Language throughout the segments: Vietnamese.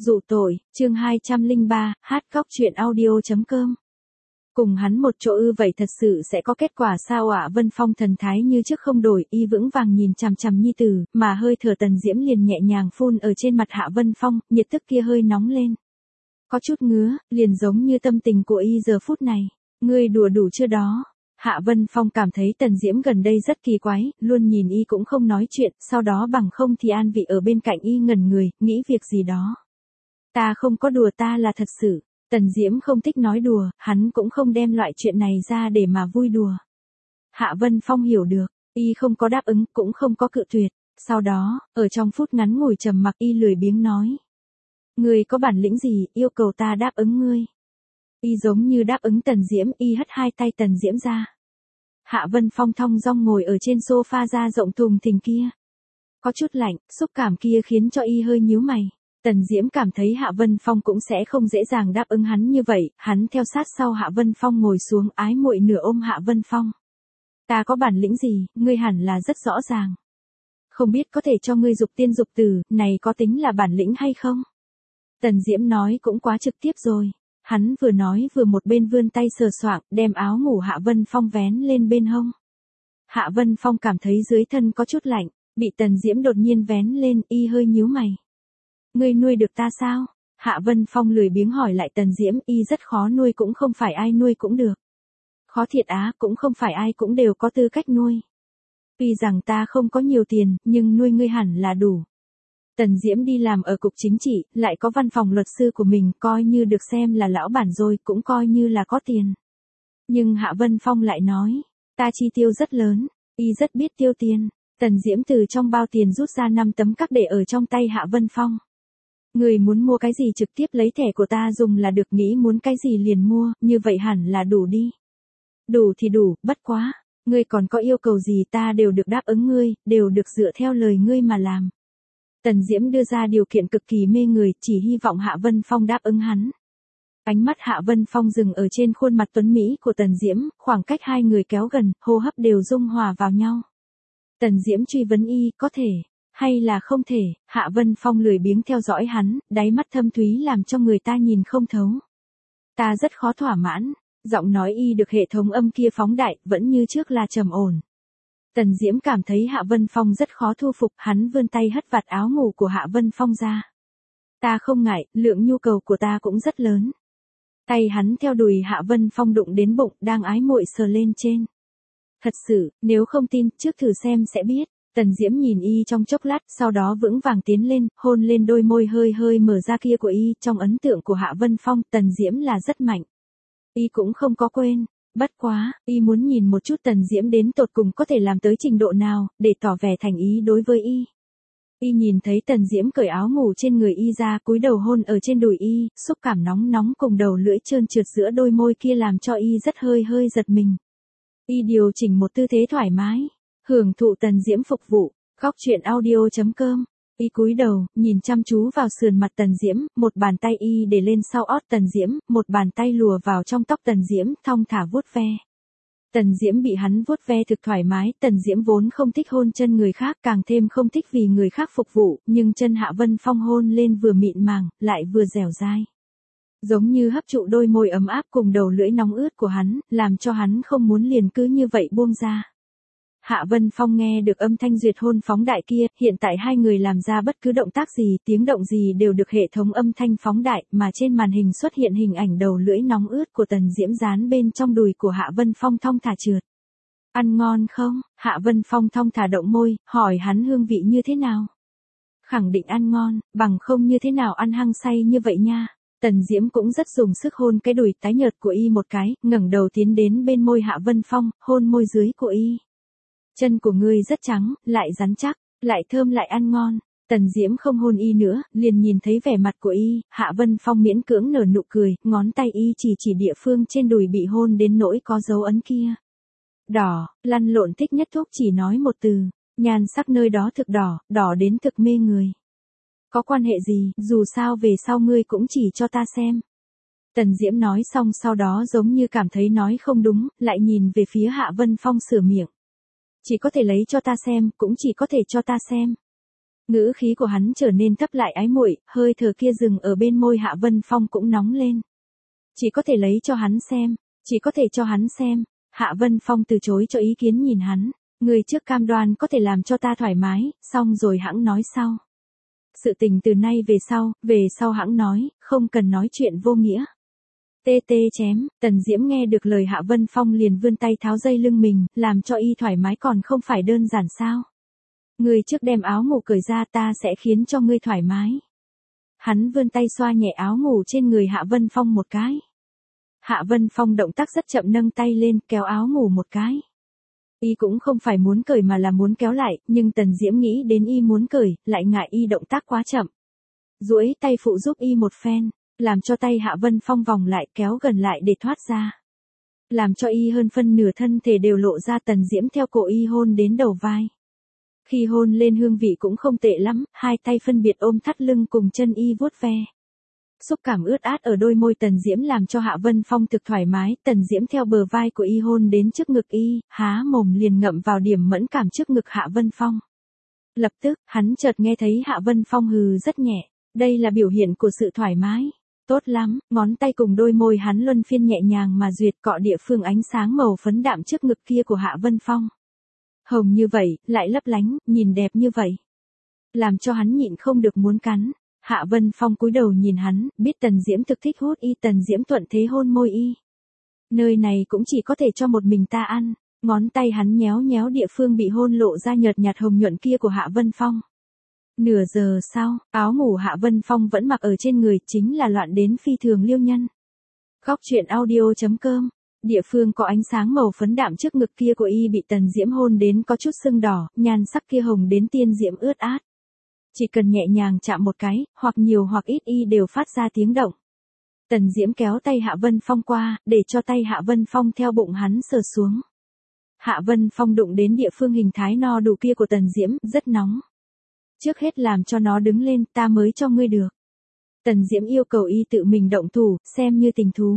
Dụ tội, chương 203, hát khóc chuyện audio.com. Cùng hắn một chỗ vậy thật sự sẽ có kết quả sao ạ? Vân Phong thần thái như trước không đổi, y vững vàng nhìn chằm chằm nhi tử, mà hơi thở Tần Diễm liền nhẹ nhàng phun ở trên mặt Hạ Vân Phong, nhiệt tức kia hơi nóng lên. Có chút ngứa, liền giống như tâm tình của y giờ phút này. Ngươi đùa đủ chưa đó? Hạ Vân Phong cảm thấy Tần Diễm gần đây rất kỳ quái, luôn nhìn y cũng không nói chuyện, sau đó bằng không thì An Vị ở bên cạnh y ngẩn người, nghĩ việc gì đó. Ta không có đùa, ta là thật sự. Tần Diễm không thích nói đùa, hắn cũng không đem loại chuyện này ra để mà vui đùa. Hạ Vân Phong hiểu được, y không có đáp ứng, cũng không có cự tuyệt. Sau đó, ở trong phút ngắn ngủi trầm mặc y lười biếng nói. Ngươi có bản lĩnh gì, yêu cầu ta đáp ứng ngươi? Y giống như đáp ứng Tần Diễm, y hất hai tay Tần Diễm ra. Hạ Vân Phong thong dong ngồi ở trên sofa da rộng thùng thình kia. Có chút lạnh, xúc cảm kia khiến cho y hơi nhíu mày. Tần Diễm cảm thấy Hạ Vân Phong cũng sẽ không dễ dàng đáp ứng hắn như vậy, hắn theo sát sau Hạ Vân Phong ngồi xuống, ái muội nửa ôm Hạ Vân Phong. Ta có bản lĩnh gì, ngươi hẳn là rất rõ ràng. Không biết có thể cho ngươi dục tiên dục tử, này có tính là bản lĩnh hay không? Tần Diễm nói cũng quá trực tiếp rồi. Hắn vừa nói vừa một bên vươn tay sờ soạng, đem áo ngủ Hạ Vân Phong vén lên bên hông. Hạ Vân Phong cảm thấy dưới thân có chút lạnh, bị Tần Diễm đột nhiên vén lên, y hơi nhíu mày. Ngươi nuôi được ta sao? Hạ Vân Phong lười biếng hỏi lại Tần Diễm, y rất khó nuôi, cũng không phải ai nuôi cũng được. Khó thiệt á, cũng không phải ai cũng đều có tư cách nuôi. Tuy rằng ta không có nhiều tiền, nhưng nuôi ngươi hẳn là đủ. Tần Diễm đi làm ở cục chính trị, lại có văn phòng luật sư của mình, coi như được xem là lão bản rồi, cũng coi như là có tiền. Nhưng Hạ Vân Phong lại nói, ta chi tiêu rất lớn, y rất biết tiêu tiền. Tần Diễm từ trong bao tiền rút ra 5 tấm cắc để ở trong tay Hạ Vân Phong. Người muốn mua cái gì trực tiếp lấy thẻ của ta dùng là được, nghĩ muốn cái gì liền mua, như vậy hẳn là đủ đi. Đủ thì đủ, bất quá, ngươi còn có yêu cầu gì ta đều được đáp ứng ngươi, đều được dựa theo lời ngươi mà làm. Tần Diễm đưa ra điều kiện cực kỳ mê người, chỉ hy vọng Hạ Vân Phong đáp ứng hắn. Ánh mắt Hạ Vân Phong dừng ở trên khuôn mặt tuấn mỹ của Tần Diễm, khoảng cách hai người kéo gần, hô hấp đều dung hòa vào nhau. Tần Diễm truy vấn y, có thể, hay là không thể? Hạ Vân Phong lười biếng theo dõi hắn, đáy mắt thâm thúy làm cho người ta nhìn không thấu. Ta rất khó thỏa mãn, giọng nói y được hệ thống âm kia phóng đại, vẫn như trước là trầm ổn. Tần Diễm cảm thấy Hạ Vân Phong rất khó thu phục, hắn vươn tay hất vạt áo ngủ của Hạ Vân Phong ra. Ta không ngại, lượng nhu cầu của ta cũng rất lớn. Tay hắn theo đùi Hạ Vân Phong đụng đến bụng, đang ái muội sờ lên trên. Thật sự, nếu không tin, trước thử xem sẽ biết. Tần Diễm nhìn y trong chốc lát, sau đó vững vàng tiến lên, hôn lên đôi môi hơi hơi mở ra kia của y. Trong ấn tượng của Hạ Vân Phong, Tần Diễm là rất mạnh. Y cũng không có quên. Bất quá, y muốn nhìn một chút Tần Diễm đến tột cùng có thể làm tới trình độ nào, để tỏ vẻ thành ý đối với y. Y nhìn thấy Tần Diễm cởi áo ngủ trên người y ra, cúi đầu hôn ở trên đùi y, xúc cảm nóng nóng cùng đầu lưỡi trơn trượt giữa đôi môi kia làm cho y rất hơi hơi giật mình. Y điều chỉnh một tư thế thoải mái, hưởng thụ Tần Diễm phục vụ, khóc chuyện audio.com. Y cúi đầu, nhìn chăm chú vào sườn mặt Tần Diễm, một bàn tay y để lên sau ót Tần Diễm, một bàn tay lùa vào trong tóc Tần Diễm, thong thả vuốt ve. Tần Diễm bị hắn vuốt ve thực thoải mái, Tần Diễm vốn không thích hôn chân người khác, càng thêm không thích vì người khác phục vụ, nhưng chân Hạ Vân Phong hôn lên vừa mịn màng, lại vừa dẻo dai. Giống như hấp trụ đôi môi ấm áp cùng đầu lưỡi nóng ướt của hắn, làm cho hắn không muốn liền cứ như vậy buông ra. Hạ Vân Phong nghe được âm thanh duyệt hôn phóng đại kia, hiện tại hai người làm ra bất cứ động tác gì, tiếng động gì đều được hệ thống âm thanh phóng đại, mà trên màn hình xuất hiện hình ảnh đầu lưỡi nóng ướt của Tần Diễm dán bên trong đùi của Hạ Vân Phong thong thả trượt. Ăn ngon không? Hạ Vân Phong thong thả động môi, hỏi hắn hương vị như thế nào? Khẳng định ăn ngon, bằng không như thế nào ăn hăng say như vậy nha. Tần Diễm cũng rất dùng sức hôn cái đùi tái nhợt của y một cái, ngẩng đầu tiến đến bên môi Hạ Vân Phong, hôn môi dưới của y. Chân của ngươi rất trắng, lại rắn chắc, lại thơm lại ăn ngon. Tần Diễm không hôn y nữa, liền nhìn thấy vẻ mặt của y, Hạ Vân Phong miễn cưỡng nở nụ cười, ngón tay y chỉ địa phương trên đùi bị hôn đến nỗi có dấu ấn kia. Đỏ, lăn lộn thích nhất thuốc chỉ nói một từ, nhan sắc nơi đó thực đỏ, đỏ đến thực mê người. Có quan hệ gì, dù sao về sau ngươi cũng chỉ cho ta xem. Tần Diễm nói xong sau đó giống như cảm thấy nói không đúng, lại nhìn về phía Hạ Vân Phong sửa miệng. Chỉ có thể lấy cho ta xem, cũng chỉ có thể cho ta xem. Ngữ khí của hắn trở nên thấp lại ái muội, hơi thở kia dừng ở bên môi Hạ Vân Phong cũng nóng lên. Chỉ có thể lấy cho hắn xem, chỉ có thể cho hắn xem. Hạ Vân Phong từ chối cho ý kiến nhìn hắn. Người trước cam đoan có thể làm cho ta thoải mái, xong rồi hãng nói sau. Sự tình từ nay về sau hãng nói, không cần nói chuyện vô nghĩa. Tê tê chém, Tần Diễm nghe được lời Hạ Vân Phong liền vươn tay tháo dây lưng mình, làm cho y thoải mái còn không phải đơn giản sao. Người trước đem áo ngủ cởi ra ta sẽ khiến cho ngươi thoải mái. Hắn vươn tay xoa nhẹ áo ngủ trên người Hạ Vân Phong một cái. Hạ Vân Phong động tác rất chậm nâng tay lên kéo áo ngủ một cái. Y cũng không phải muốn cởi mà là muốn kéo lại, nhưng Tần Diễm nghĩ đến y muốn cởi, lại ngại y động tác quá chậm. Duỗi tay phụ giúp y một phen, làm cho tay Hạ Vân Phong vòng lại kéo gần lại để thoát ra. Làm cho y hơn phân nửa thân thể đều lộ ra. Tần Diễm theo cổ y hôn đến đầu vai. Khi hôn lên hương vị cũng không tệ lắm, hai tay phân biệt ôm thắt lưng cùng chân y vuốt ve. Xúc cảm ướt át ở đôi môi Tần Diễm làm cho Hạ Vân Phong thực thoải mái. Tần Diễm theo bờ vai của y hôn đến trước ngực y, há mồm liền ngậm vào điểm mẫn cảm trước ngực Hạ Vân Phong. Lập tức, hắn chợt nghe thấy Hạ Vân Phong hừ rất nhẹ. Đây là biểu hiện của sự thoải mái. Tốt lắm, ngón tay cùng đôi môi hắn luân phiên nhẹ nhàng mà duyệt cọ địa phương ánh sáng màu phấn đạm trước ngực kia của Hạ Vân Phong. Hồng như vậy, lại lấp lánh, nhìn đẹp như vậy. Làm cho hắn nhịn không được muốn cắn. Hạ Vân Phong cúi đầu nhìn hắn, biết Tần Diễm thực thích hút y. Tần Diễm thuận thế hôn môi y. Nơi này cũng chỉ có thể cho một mình ta ăn. Ngón tay hắn nhéo nhéo địa phương bị hôn lộ ra nhợt nhạt hồng nhuận kia của Hạ Vân Phong. Nửa giờ sau, áo ngủ Hạ Vân Phong vẫn mặc ở trên người, chính là loạn đến phi thường liêu nhân. Góc truyện audio.com. Địa phương có ánh sáng màu phấn đạm trước ngực kia của y bị Tần Diễm hôn đến có chút sưng đỏ, nhan sắc kia hồng đến tiên diễm ướt át. Chỉ cần nhẹ nhàng chạm một cái, hoặc nhiều hoặc ít y đều phát ra tiếng động. Tần Diễm kéo tay Hạ Vân Phong qua, để cho tay Hạ Vân Phong theo bụng hắn sờ xuống. Hạ Vân Phong đụng đến địa phương hình thái no đủ kia của Tần Diễm, rất nóng. Trước hết làm cho nó đứng lên, ta mới cho ngươi được. Tần Diễm yêu cầu y tự mình động thủ, xem như tình thú.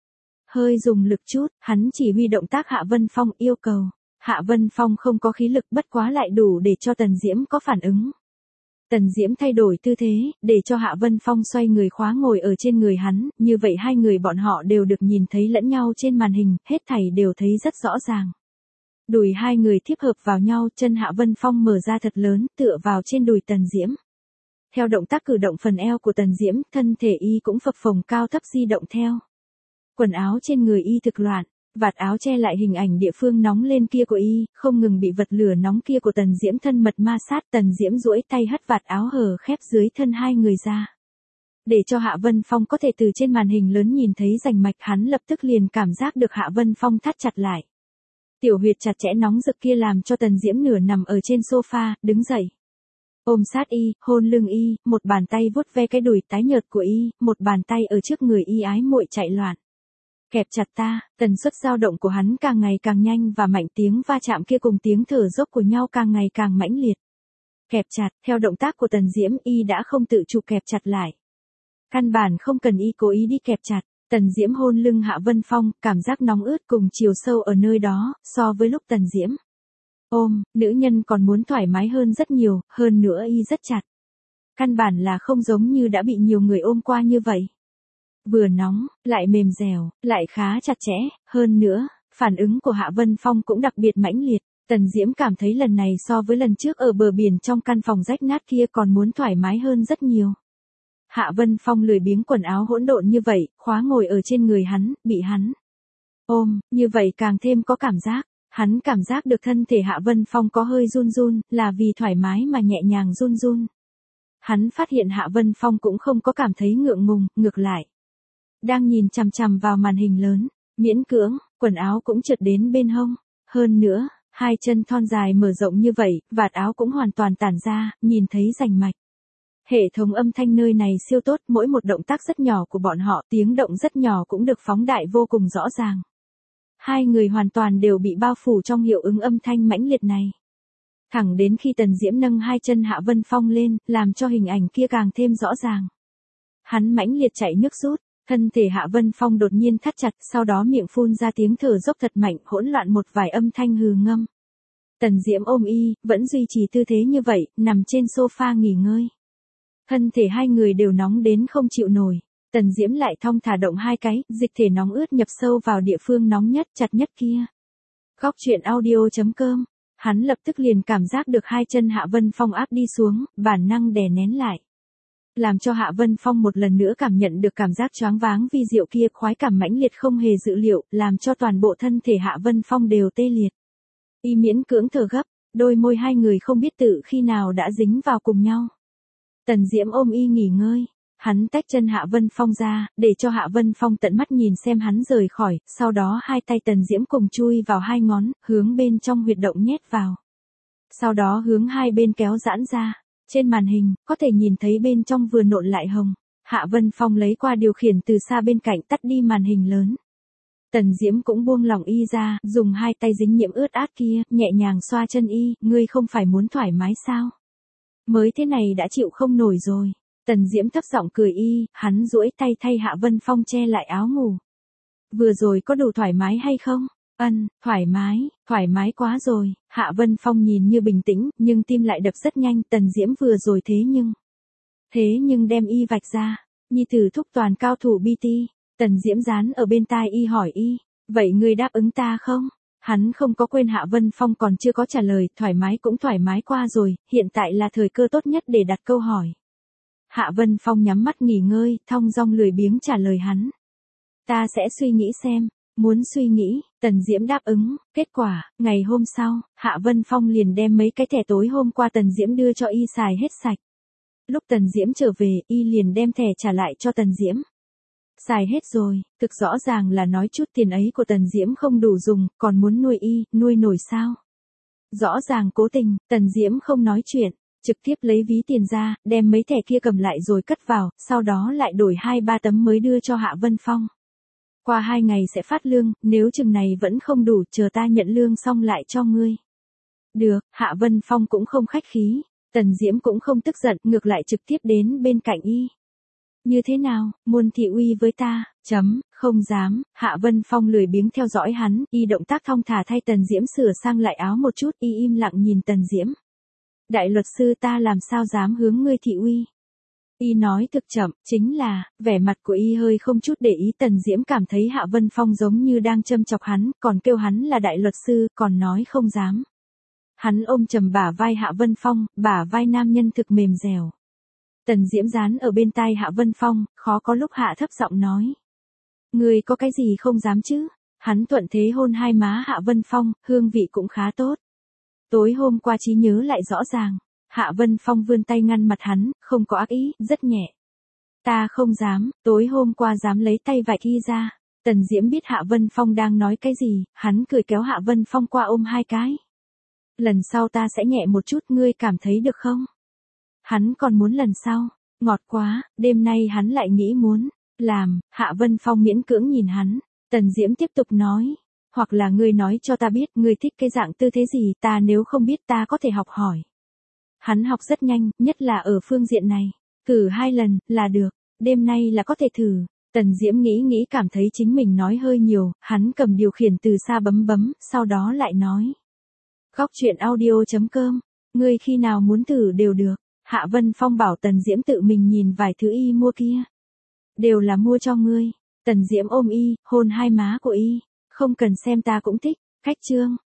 Hơi dùng lực chút, hắn chỉ huy động tác Hạ Vân Phong yêu cầu. Hạ Vân Phong không có khí lực bất quá lại đủ để cho Tần Diễm có phản ứng. Tần Diễm thay đổi tư thế, để cho Hạ Vân Phong xoay người khóa ngồi ở trên người hắn, như vậy hai người bọn họ đều được nhìn thấy lẫn nhau trên màn hình, hết thảy đều thấy rất rõ ràng. Đùi hai người tiếp hợp vào nhau, chân Hạ Vân Phong mở ra thật lớn, tựa vào trên đùi Tần Diễm. Theo động tác cử động phần eo của Tần Diễm, thân thể y cũng phập phồng cao thấp di động theo. Quần áo trên người y thực loạn, vạt áo che lại hình ảnh địa phương nóng lên kia của y, không ngừng bị vật lửa nóng kia của Tần Diễm thân mật ma sát. Tần Diễm duỗi tay hất vạt áo hở khép dưới thân hai người ra. Để cho Hạ Vân Phong có thể từ trên màn hình lớn nhìn thấy rành mạch, hắn lập tức liền cảm giác được Hạ Vân Phong thắt chặt lại. Tiểu huyệt chặt chẽ nóng rực kia làm cho Tần Diễm nửa nằm ở trên sofa, đứng dậy. Ôm sát y, hôn lưng y, một bàn tay vuốt ve cái đùi tái nhợt của y, một bàn tay ở trước người y ái muội chạy loạn. Kẹp chặt ta, tần suất dao động của hắn càng ngày càng nhanh và mạnh, tiếng va chạm kia cùng tiếng thở dốc của nhau càng ngày càng mãnh liệt. Kẹp chặt, theo động tác của Tần Diễm y đã không tự chủ kẹp chặt lại. Căn bản không cần y cố ý đi kẹp chặt. Tần Diễm hôn lưng Hạ Vân Phong, cảm giác nóng ướt cùng chiều sâu ở nơi đó, so với lúc Tần Diễm ôm, nữ nhân còn muốn thoải mái hơn rất nhiều, hơn nữa y rất chặt. Căn bản là không giống như đã bị nhiều người ôm qua như vậy. Vừa nóng, lại mềm dẻo, lại khá chặt chẽ, hơn nữa, phản ứng của Hạ Vân Phong cũng đặc biệt mãnh liệt. Tần Diễm cảm thấy lần này so với lần trước ở bờ biển trong căn phòng rách nát kia còn muốn thoải mái hơn rất nhiều. Hạ Vân Phong lười biếng quần áo hỗn độn như vậy, khóa ngồi ở trên người hắn, bị hắn ôm, như vậy càng thêm có cảm giác. Hắn cảm giác được thân thể Hạ Vân Phong có hơi run run, là vì thoải mái mà nhẹ nhàng run run. Hắn phát hiện Hạ Vân Phong cũng không có cảm thấy ngượng ngùng, ngược lại. Đang nhìn chằm chằm vào màn hình lớn, miễn cưỡng, quần áo cũng trượt đến bên hông. Hơn nữa, hai chân thon dài mở rộng như vậy, vạt áo cũng hoàn toàn tản ra, nhìn thấy rành mạch. Hệ thống âm thanh nơi này siêu tốt, mỗi một động tác rất nhỏ của bọn họ, tiếng động rất nhỏ cũng được phóng đại vô cùng rõ ràng. Hai người hoàn toàn đều bị bao phủ trong hiệu ứng âm thanh mãnh liệt này. Thẳng đến khi Tần Diễm nâng hai chân Hạ Vân Phong lên, làm cho hình ảnh kia càng thêm rõ ràng. Hắn mãnh liệt chảy nước rút, thân thể Hạ Vân Phong đột nhiên thắt chặt, sau đó miệng phun ra tiếng thở dốc thật mạnh, hỗn loạn một vài âm thanh hừ ngâm. Tần Diễm ôm y, vẫn duy trì tư thế như vậy, nằm trên sofa nghỉ ngơi. Thân thể hai người đều nóng đến không chịu nổi. Tần Diễm lại thong thả động hai cái, dịch thể nóng ướt nhập sâu vào địa phương nóng nhất, chặt nhất kia. Góc truyện audio.com. Hắn lập tức liền cảm giác được hai chân Hạ Vân Phong áp đi xuống, bản năng đè nén lại. Làm cho Hạ Vân Phong một lần nữa cảm nhận được cảm giác choáng váng vi diệu kia, khoái cảm mãnh liệt không hề dự liệu, làm cho toàn bộ thân thể Hạ Vân Phong đều tê liệt. Y miễn cưỡng thở gấp, đôi môi hai người không biết tự khi nào đã dính vào cùng nhau. Tần Diễm ôm y nghỉ ngơi. Hắn tách chân Hạ Vân Phong ra, để cho Hạ Vân Phong tận mắt nhìn xem hắn rời khỏi, sau đó hai tay Tần Diễm cùng chui vào hai ngón, hướng bên trong huyệt động nhét vào. Sau đó hướng hai bên kéo giãn ra. Trên màn hình, có thể nhìn thấy bên trong vừa nộn lại hồng. Hạ Vân Phong lấy qua điều khiển từ xa bên cạnh tắt đi màn hình lớn. Tần Diễm cũng buông lỏng y ra, dùng hai tay dính nhiễm ướt át kia, nhẹ nhàng xoa chân y, ngươi không phải muốn thoải mái sao? Mới thế này đã chịu không nổi rồi. Tần Diễm thấp giọng cười y, hắn duỗi tay thay Hạ Vân Phong che lại áo ngủ. Vừa rồi có đủ thoải mái hay không? Thoải mái quá rồi. Hạ Vân Phong nhìn như bình tĩnh, nhưng tim lại đập rất nhanh. Tần Diễm vừa rồi thế nhưng đem y vạch ra. Nhi tử thúc toàn cao thủ BT. Tần Diễm dán ở bên tai y hỏi y, vậy ngươi đáp ứng ta không? Hắn không có quên Hạ Vân Phong còn chưa có trả lời, thoải mái cũng thoải mái qua rồi, hiện tại là thời cơ tốt nhất để đặt câu hỏi. Hạ Vân Phong nhắm mắt nghỉ ngơi, thong dong lười biếng trả lời hắn. Ta sẽ suy nghĩ xem. Muốn suy nghĩ, Tần Diễm đáp ứng, kết quả, ngày hôm sau, Hạ Vân Phong liền đem mấy cái thẻ tối hôm qua Tần Diễm đưa cho y xài hết sạch. Lúc Tần Diễm trở về, y liền đem thẻ trả lại cho Tần Diễm. Xài hết rồi, thực rõ ràng là nói chút tiền ấy của Tần Diễm không đủ dùng, còn muốn nuôi y, nuôi nổi sao? Rõ ràng cố tình, Tần Diễm không nói chuyện, trực tiếp lấy ví tiền ra, đem mấy thẻ kia cầm lại rồi cất vào, sau đó lại đổi 2-3 tấm mới đưa cho Hạ Vân Phong. Qua 2 ngày sẽ phát lương, nếu chừng này vẫn không đủ, chờ ta nhận lương xong lại cho ngươi. Được, Hạ Vân Phong cũng không khách khí, Tần Diễm cũng không tức giận, ngược lại trực tiếp đến bên cạnh y. Như thế nào, muốn thị uy với ta, không dám, Hạ Vân Phong lười biếng theo dõi hắn, y động tác thong thả thay Tần Diễm sửa sang lại áo một chút, y im lặng nhìn Tần Diễm. Đại luật sư ta làm sao dám hướng ngươi thị uy. Y nói thực chậm, chính là, vẻ mặt của y hơi không chút để ý. Tần Diễm cảm thấy Hạ Vân Phong giống như đang châm chọc hắn, còn kêu hắn là đại luật sư, còn nói không dám. Hắn ôm chầm bả vai Hạ Vân Phong, bả vai nam nhân thực mềm dẻo. Tần Diễm dán ở bên tai Hạ Vân Phong, khó có lúc hạ thấp giọng nói. Ngươi có cái gì không dám chứ? Hắn thuận thế hôn hai má Hạ Vân Phong, hương vị cũng khá tốt. Tối hôm qua trí nhớ lại rõ ràng. Hạ Vân Phong vươn tay ngăn mặt hắn, không có ác ý, rất nhẹ. Ta không dám, tối hôm qua dám lấy tay vạch y ra. Tần Diễm biết Hạ Vân Phong đang nói cái gì, hắn cười kéo Hạ Vân Phong qua ôm hai cái. Lần sau ta sẽ nhẹ một chút, ngươi cảm thấy được không? Hắn còn muốn lần sau, ngọt quá, đêm nay hắn lại nghĩ muốn làm. Hạ Vân Phong miễn cưỡng nhìn hắn. Tần Diễm tiếp tục nói, hoặc là ngươi nói cho ta biết ngươi thích cái dạng tư thế gì, ta nếu không biết ta có thể học hỏi. Hắn học rất nhanh, nhất là ở phương diện này. Thử 2 lần, là được. Đêm nay là có thể thử. Tần Diễm nghĩ cảm thấy chính mình nói hơi nhiều, hắn cầm điều khiển từ xa bấm, sau đó lại nói. Góc truyện audio.com, ngươi khi nào muốn thử đều được. Hạ Vân Phong bảo Tần Diễm tự mình nhìn vài thứ y mua kia. Đều là mua cho ngươi. Tần Diễm ôm y, hôn hai má của y. Không cần xem ta cũng thích. Cách chương.